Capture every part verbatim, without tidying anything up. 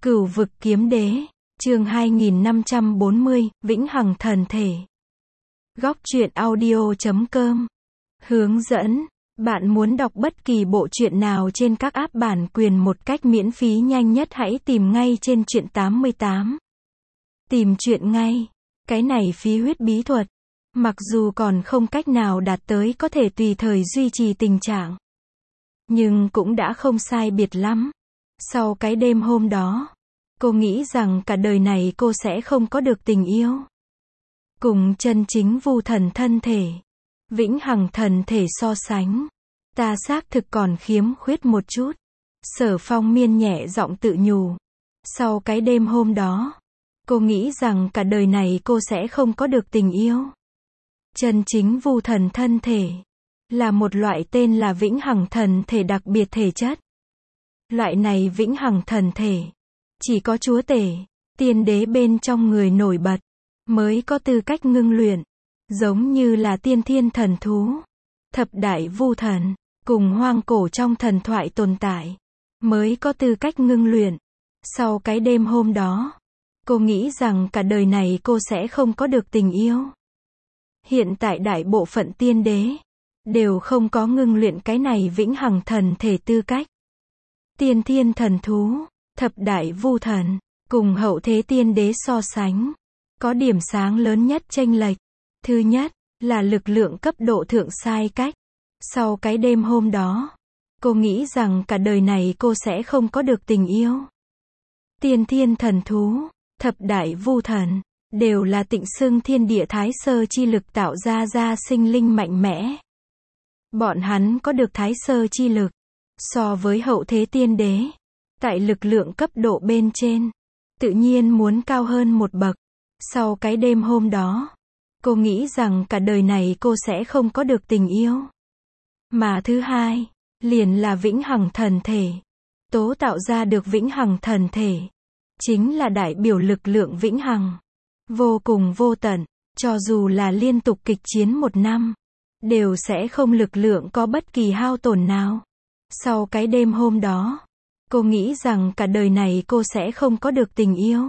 Cửu vực kiếm đế, chương hai nghìn năm trăm bốn mươi, Vĩnh Hằng thần thể. Góc truyện audio chấm com. Hướng dẫn, bạn muốn đọc bất kỳ bộ truyện nào trên các app bản quyền một cách miễn phí nhanh nhất hãy tìm ngay trên truyện tám mươi tám. Tìm truyện ngay. Cái này phí huyết bí thuật. Mặc dù còn không cách nào đạt tới có thể tùy thời duy trì tình trạng, nhưng cũng đã không sai biệt lắm. Sau cái đêm hôm đó, cô nghĩ rằng cả đời này cô sẽ không có được tình yêu. Cùng chân chính vu thần thân thể, vĩnh hằng thần thể so sánh, ta xác thực còn khiếm khuyết một chút. Sở Phong Miên nhẹ giọng tự nhủ. Sau cái đêm hôm đó, cô nghĩ rằng cả đời này cô sẽ không có được tình yêu. Chân chính vu thần thân thể là một loại tên là vĩnh hằng thần thể đặc biệt thể chất. Loại này vĩnh hằng thần thể chỉ có chúa tể, tiên đế bên trong người nổi bật mới có tư cách ngưng luyện, giống như là tiên thiên thần thú, thập đại vu thần cùng hoang cổ trong thần thoại tồn tại mới có tư cách ngưng luyện. Sau cái đêm hôm đó, cô nghĩ rằng cả đời này cô sẽ không có được tình yêu. Hiện tại đại bộ phận tiên đế đều không có ngưng luyện cái này vĩnh hằng thần thể tư cách. Tiên thiên thần thú, thập đại vu thần cùng hậu thế tiên đế so sánh, có điểm sáng lớn nhất chênh lệch. Thứ nhất là lực lượng cấp độ thượng sai cách. Sau cái đêm hôm đó, cô nghĩ rằng cả đời này cô sẽ không có được tình yêu. Tiên thiên thần thú, thập đại vu thần đều là tịnh xưng thiên địa thái sơ chi lực tạo ra ra sinh linh mạnh mẽ. Bọn hắn có được thái sơ chi lực, so với hậu thế tiên đế, tại lực lượng cấp độ bên trên, tự nhiên muốn cao hơn một bậc. Sau cái đêm hôm đó, cô nghĩ rằng cả đời này cô sẽ không có được tình yêu. Mà thứ hai, liền là vĩnh hằng thần thể. Tố tạo ra được vĩnh hằng thần thể, chính là đại biểu lực lượng vĩnh hằng, vô cùng vô tận, cho dù là liên tục kịch chiến một năm, đều sẽ không lực lượng có bất kỳ hao tổn nào. Sau cái đêm hôm đó, cô nghĩ rằng cả đời này cô sẽ không có được tình yêu.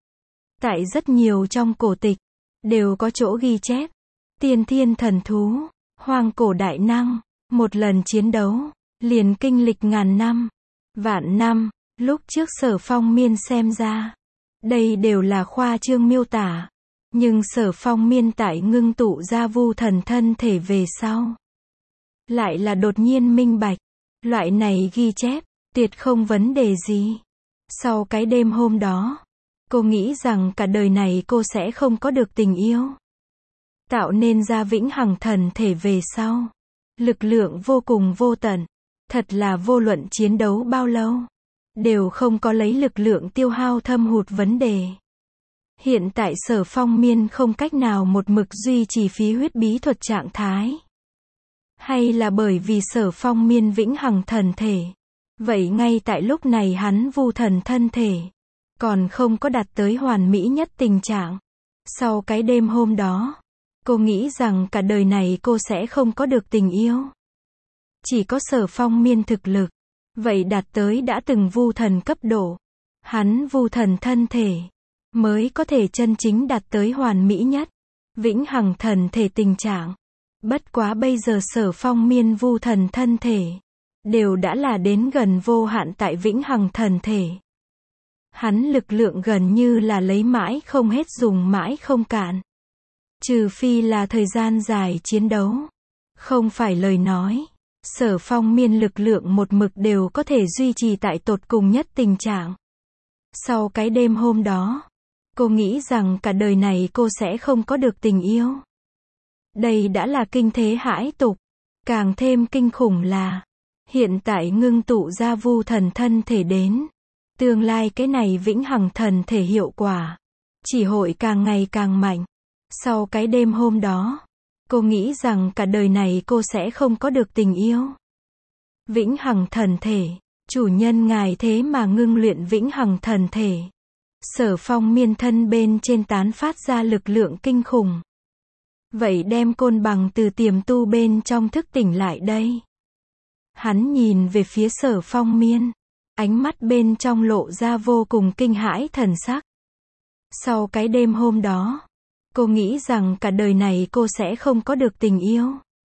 Tại rất nhiều trong cổ tịch, đều có chỗ ghi chép, tiên thiên thần thú, hoang cổ đại năng, một lần chiến đấu, liền kinh lịch ngàn năm, vạn năm. Lúc trước Sở Phong Miên xem ra, đây đều là khoa trương miêu tả. Nhưng Sở Phong Miên tại ngưng tụ ra vu thần thân thể về sau, lại là đột nhiên minh bạch, loại này ghi chép, tuyệt không vấn đề gì. Sau cái đêm hôm đó, cô nghĩ rằng cả đời này cô sẽ không có được tình yêu. Tạo nên ra vĩnh hằng thần thể về sau, lực lượng vô cùng vô tận, thật là vô luận chiến đấu bao lâu, đều không có lấy lực lượng tiêu hao thâm hụt vấn đề. Hiện tại Sở Phong Miên không cách nào một mực duy trì phí huyết bí thuật trạng thái. Hay là bởi vì Sở Phong Miên vĩnh hằng thần thể, vậy ngay tại lúc này hắn vu thần thân thể còn không có đạt tới hoàn mỹ nhất tình trạng. Sau cái đêm hôm đó, cô nghĩ rằng cả đời này cô sẽ không có được tình yêu. Chỉ có Sở Phong Miên thực lực, vậy đạt tới đã từng vu thần cấp độ, hắn vu thần thân thể mới có thể chân chính đạt tới hoàn mỹ nhất vĩnh hằng thần thể tình trạng. Bất quá bây giờ Sở Phong Miên vu thần thân thể đều đã là đến gần vô hạn tại vĩnh hằng thần thể. Hắn lực lượng gần như là lấy mãi không hết dùng mãi không cạn. Trừ phi là thời gian dài chiến đấu, không phải lời nói, Sở Phong Miên lực lượng một mực đều có thể duy trì tại tột cùng nhất tình trạng. Sau cái đêm hôm đó, cô nghĩ rằng cả đời này cô sẽ không có được tình yêu. Đây đã là kinh thế hãi tục. Càng thêm kinh khủng là, hiện tại ngưng tụ ra vu thần thân thể đến, tương lai cái này vĩnh hằng thần thể hiệu quả chỉ hội càng ngày càng mạnh. Sau cái đêm hôm đó, cô nghĩ rằng cả đời này cô sẽ không có được tình yêu. Vĩnh hằng thần thể, chủ nhân ngài thế mà ngưng luyện vĩnh hằng thần thể. Sở Phong Miên thân bên trên tán phát ra lực lượng kinh khủng. Vậy đem côn bằng từ tiềm tu bên trong thức tỉnh lại đây. Hắn nhìn về phía Sở Phong Miên, ánh mắt bên trong lộ ra vô cùng kinh hãi thần sắc. Sau cái đêm hôm đó, cô nghĩ rằng cả đời này cô sẽ không có được tình yêu.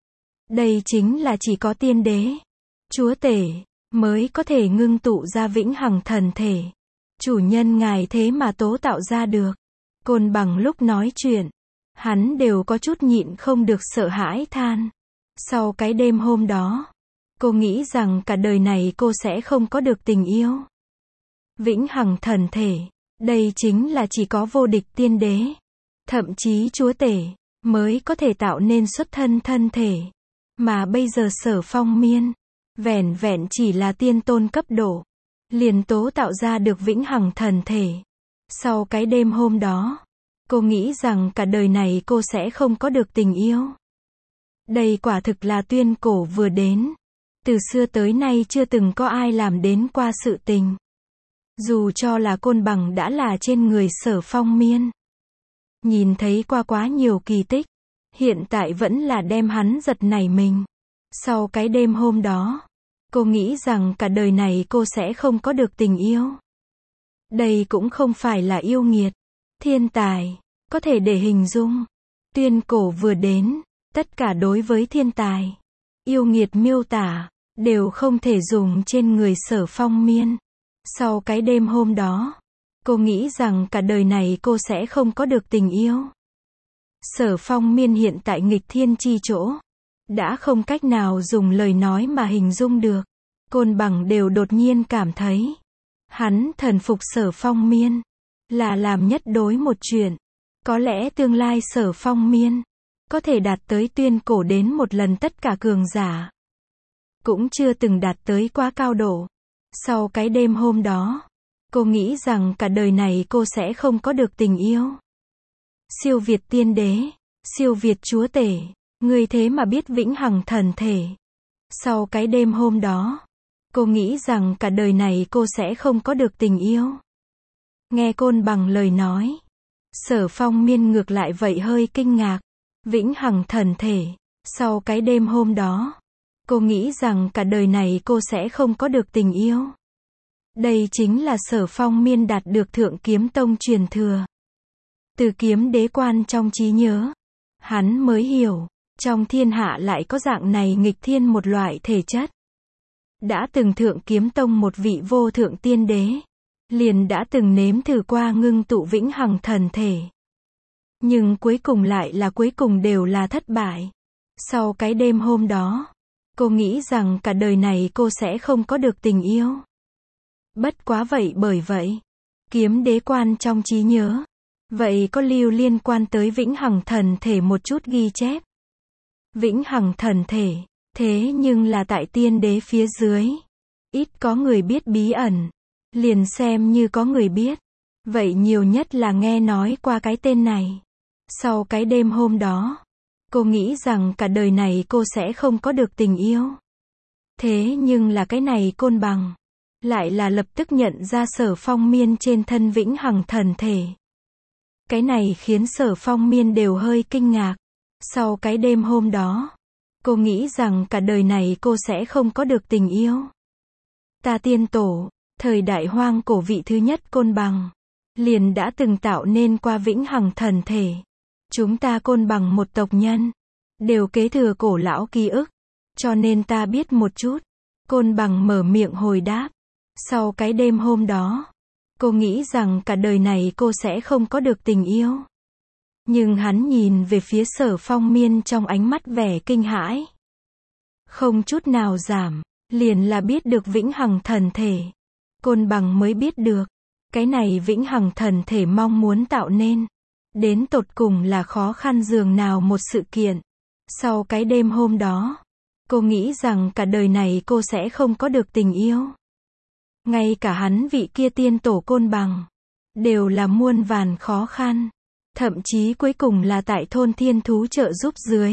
Đây chính là chỉ có tiên đế, chúa tể, mới có thể ngưng tụ ra vĩnh hằng thần thể. Chủ nhân ngài thế mà tố tạo ra được. Côn Bằng lúc nói chuyện, hắn đều có chút nhịn không được sợ hãi than. Sau cái đêm hôm đó, cô nghĩ rằng cả đời này cô sẽ không có được tình yêu. Vĩnh hằng thần thể, đây chính là chỉ có vô địch tiên đế, thậm chí chúa tể, mới có thể tạo nên xuất thân thân thể. Mà bây giờ Sở Phong Miên, vẻn vẹn chỉ là tiên tôn cấp độ, liền tố tạo ra được vĩnh hằng thần thể. Sau cái đêm hôm đó, cô nghĩ rằng cả đời này cô sẽ không có được tình yêu. Đây quả thực là tuyên cổ vừa đến. Từ xưa tới nay chưa từng có ai làm đến qua sự tình. Dù cho là Côn Bằng đã là trên người Sở Phong Miên. Nhìn thấy qua quá nhiều kỳ tích, hiện tại vẫn là đem hắn giật nảy mình. Sau cái đêm hôm đó, cô nghĩ rằng cả đời này cô sẽ không có được tình yêu. Đây cũng không phải là yêu nghiệt, thiên tài, có thể để hình dung. Tuyên cổ vừa đến, tất cả đối với thiên tài, yêu nghiệt miêu tả, đều không thể dùng trên người Sở Phong Miên. Sau cái đêm hôm đó, cô nghĩ rằng cả đời này cô sẽ không có được tình yêu. Sở Phong Miên hiện tại nghịch thiên chi chỗ, đã không cách nào dùng lời nói mà hình dung được. Côn Bằng đều đột nhiên cảm thấy, hắn thần phục Sở Phong Miên, là làm nhất đối một chuyện. Có lẽ tương lai Sở Phong Miên, có thể đạt tới tuyên cổ đến một lần tất cả cường giả. Cũng chưa từng đạt tới quá cao độ. Sau cái đêm hôm đó, cô nghĩ rằng cả đời này cô sẽ không có được tình yêu. Siêu việt tiên đế, siêu việt chúa tể, ngươi thế mà biết vĩnh hằng thần thể. Sau cái đêm hôm đó, cô nghĩ rằng cả đời này cô sẽ không có được tình yêu. Nghe Côn Bằng lời nói, Sở Phong Miên ngược lại vậy hơi kinh ngạc. Vĩnh hằng thần thể, sau cái đêm hôm đó, cô nghĩ rằng cả đời này cô sẽ không có được tình yêu. Đây chính là Sở Phong Miên đạt được Thượng Kiếm Tông truyền thừa. Từ kiếm đế quan trong trí nhớ, hắn mới hiểu, trong thiên hạ lại có dạng này nghịch thiên một loại thể chất. Đã từng Thượng Kiếm Tông một vị vô thượng tiên đế, liền đã từng nếm thử qua ngưng tụ vĩnh hằng thần thể. Nhưng cuối cùng lại là cuối cùng đều là thất bại. Sau cái đêm hôm đó, cô nghĩ rằng cả đời này cô sẽ không có được tình yêu. Bất quá vậy bởi vậy, kiếm đế quan trong trí nhớ, vậy có lưu liên quan tới vĩnh hằng thần thể một chút ghi chép. Vĩnh hằng thần thể, thế nhưng là tại tiên đế phía dưới. Ít có người biết bí ẩn, liền xem như có người biết. Vậy nhiều nhất là nghe nói qua cái tên này. Sau cái đêm hôm đó, cô nghĩ rằng cả đời này cô sẽ không có được tình yêu. Thế nhưng là cái này Côn Bằng, lại là lập tức nhận ra Sở Phong Miên trên thân vĩnh hằng thần thể. Cái này khiến Sở Phong Miên đều hơi kinh ngạc. Sau cái đêm hôm đó, cô nghĩ rằng cả đời này cô sẽ không có được tình yêu. Ta tiên tổ, thời đại hoang cổ vị thứ nhất Côn Bằng, liền đã từng tạo nên qua vĩnh hằng thần thể. Chúng ta Côn Bằng một tộc nhân, đều kế thừa cổ lão ký ức, cho nên ta biết một chút. Côn Bằng mở miệng hồi đáp. Sau cái đêm hôm đó, cô nghĩ rằng cả đời này cô sẽ không có được tình yêu. Nhưng hắn nhìn về phía Sở Phong Miên trong ánh mắt vẻ kinh hãi. Không chút nào giảm, liền là biết được vĩnh hằng thần thể. Côn Bằng mới biết được, cái này vĩnh hằng thần thể mong muốn tạo nên, đến tột cùng là khó khăn dường nào một sự kiện. Sau cái đêm hôm đó, cô nghĩ rằng cả đời này cô sẽ không có được tình yêu. Ngay cả hắn vị kia tiên tổ Côn Bằng, đều là muôn vàn khó khăn. Thậm chí cuối cùng là tại thôn thiên thú trợ giúp dưới,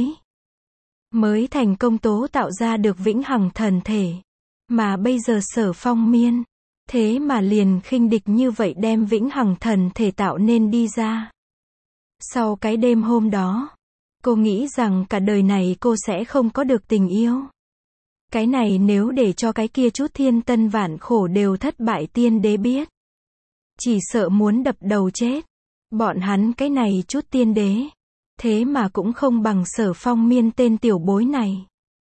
mới thành công tố tạo ra được vĩnh hằng thần thể. Mà bây giờ Sở Phong Miên, thế mà liền khinh địch như vậy đem vĩnh hằng thần thể tạo nên đi ra. Sau cái đêm hôm đó, cô nghĩ rằng cả đời này cô sẽ không có được tình yêu. Cái này nếu để cho cái kia chút thiên tân vạn khổ đều thất bại tiên đế biết. Chỉ sợ muốn đập đầu chết. Bọn hắn cái này chút tiên đế. Thế mà cũng không bằng Sở Phong Miên tên tiểu bối này.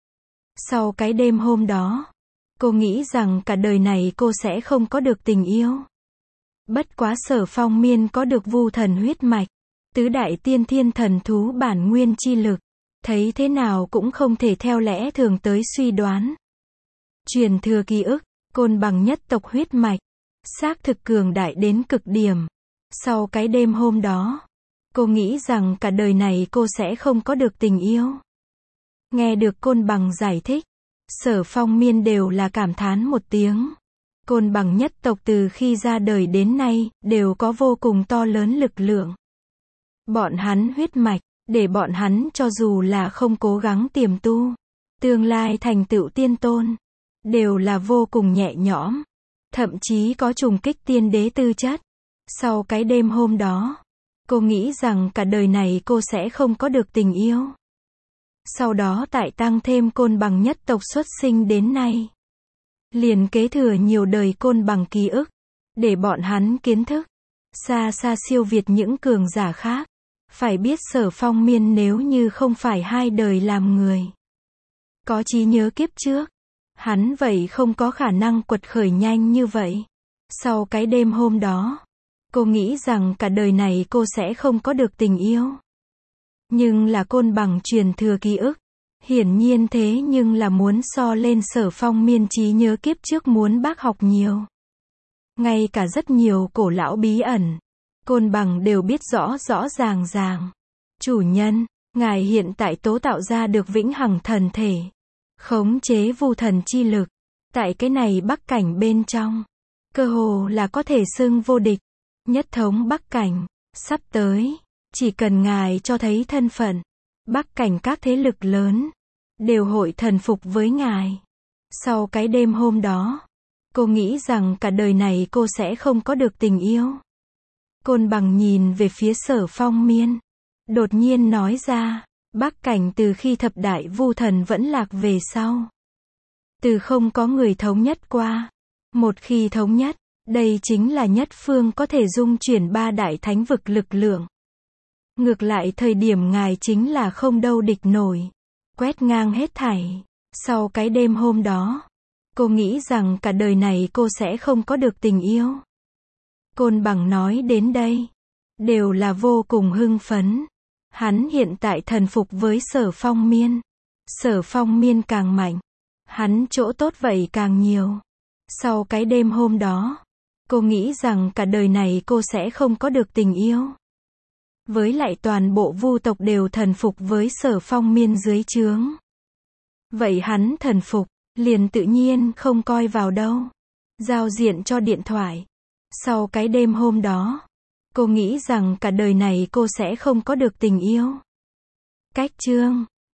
Sau cái đêm hôm đó, cô nghĩ rằng cả đời này cô sẽ không có được tình yêu. Bất quá Sở Phong Miên có được vu thần huyết mạch, tứ đại tiên thiên thần thú bản nguyên chi lực. Thấy thế nào cũng không thể theo lẽ thường tới suy đoán. Truyền thừa ký ức, côn bằng nhất tộc huyết mạch, xác thực cường đại đến cực điểm. Sau cái đêm hôm đó, cô nghĩ rằng cả đời này cô sẽ không có được tình yêu. Nghe được côn bằng giải thích, Sở Phong Miên đều là cảm thán một tiếng. Côn bằng nhất tộc từ khi ra đời đến nay, đều có vô cùng to lớn lực lượng. Bọn hắn huyết mạch, để bọn hắn cho dù là không cố gắng tiềm tu, tương lai thành tựu tiên tôn, đều là vô cùng nhẹ nhõm. Thậm chí có trùng kích tiên đế tư chất. Sau cái đêm hôm đó, cô nghĩ rằng cả đời này cô sẽ không có được tình yêu. Sau đó tại tăng thêm côn bằng nhất tộc xuất sinh đến nay. Liền kế thừa nhiều đời côn bằng ký ức, để bọn hắn kiến thức, xa xa siêu việt những cường giả khác. Phải biết Sở Phong Miên nếu như không phải hai đời làm người, có trí nhớ kiếp trước, hắn vậy không có khả năng quật khởi nhanh như vậy. Sau cái đêm hôm đó, cô nghĩ rằng cả đời này cô sẽ không có được tình yêu. Nhưng là côn bằng truyền thừa ký ức. Hiển nhiên thế nhưng là muốn so lên Sở Phong Miên trí nhớ kiếp trước muốn bác học nhiều. Ngay cả rất nhiều cổ lão bí ẩn, côn bằng đều biết rõ rõ ràng ràng. Chủ nhân, ngài hiện tại tố tạo ra được vĩnh hằng thần thể, khống chế vu thần chi lực. Tại cái này bắc cảnh bên trong, cơ hồ là có thể xưng vô địch. Nhất thống bắc cảnh, sắp tới, chỉ cần ngài cho thấy thân phận, bắc cảnh các thế lực lớn, đều hội thần phục với ngài. Sau cái đêm hôm đó, cô nghĩ rằng cả đời này cô sẽ không có được tình yêu. Côn bằng nhìn về phía Sở Phong Miên, đột nhiên nói ra, bắc cảnh từ khi thập đại vu thần vẫn lạc về sau, từ không có người thống nhất qua. Một khi thống nhất, đây chính là nhất phương có thể dung chuyển ba đại thánh vực lực lượng. Ngược lại thời điểm ngài chính là không đâu địch nổi, quét ngang hết thảy. Sau cái đêm hôm đó, cô nghĩ rằng cả đời này cô sẽ không có được tình yêu. Côn bằng nói đến đây, đều là vô cùng hưng phấn. Hắn hiện tại thần phục với Sở Phong Miên. Sở Phong Miên càng mạnh, hắn chỗ tốt vậy càng nhiều. Sau cái đêm hôm đó, cô nghĩ rằng cả đời này cô sẽ không có được tình yêu. Với lại toàn bộ vu tộc đều thần phục với Sở Phong Miên dưới trướng. Vậy hắn thần phục, liền tự nhiên không coi vào đâu. Giao diện cho điện thoại. Sau cái đêm hôm đó, cô nghĩ rằng cả đời này cô sẽ không có được tình yêu. Cách chương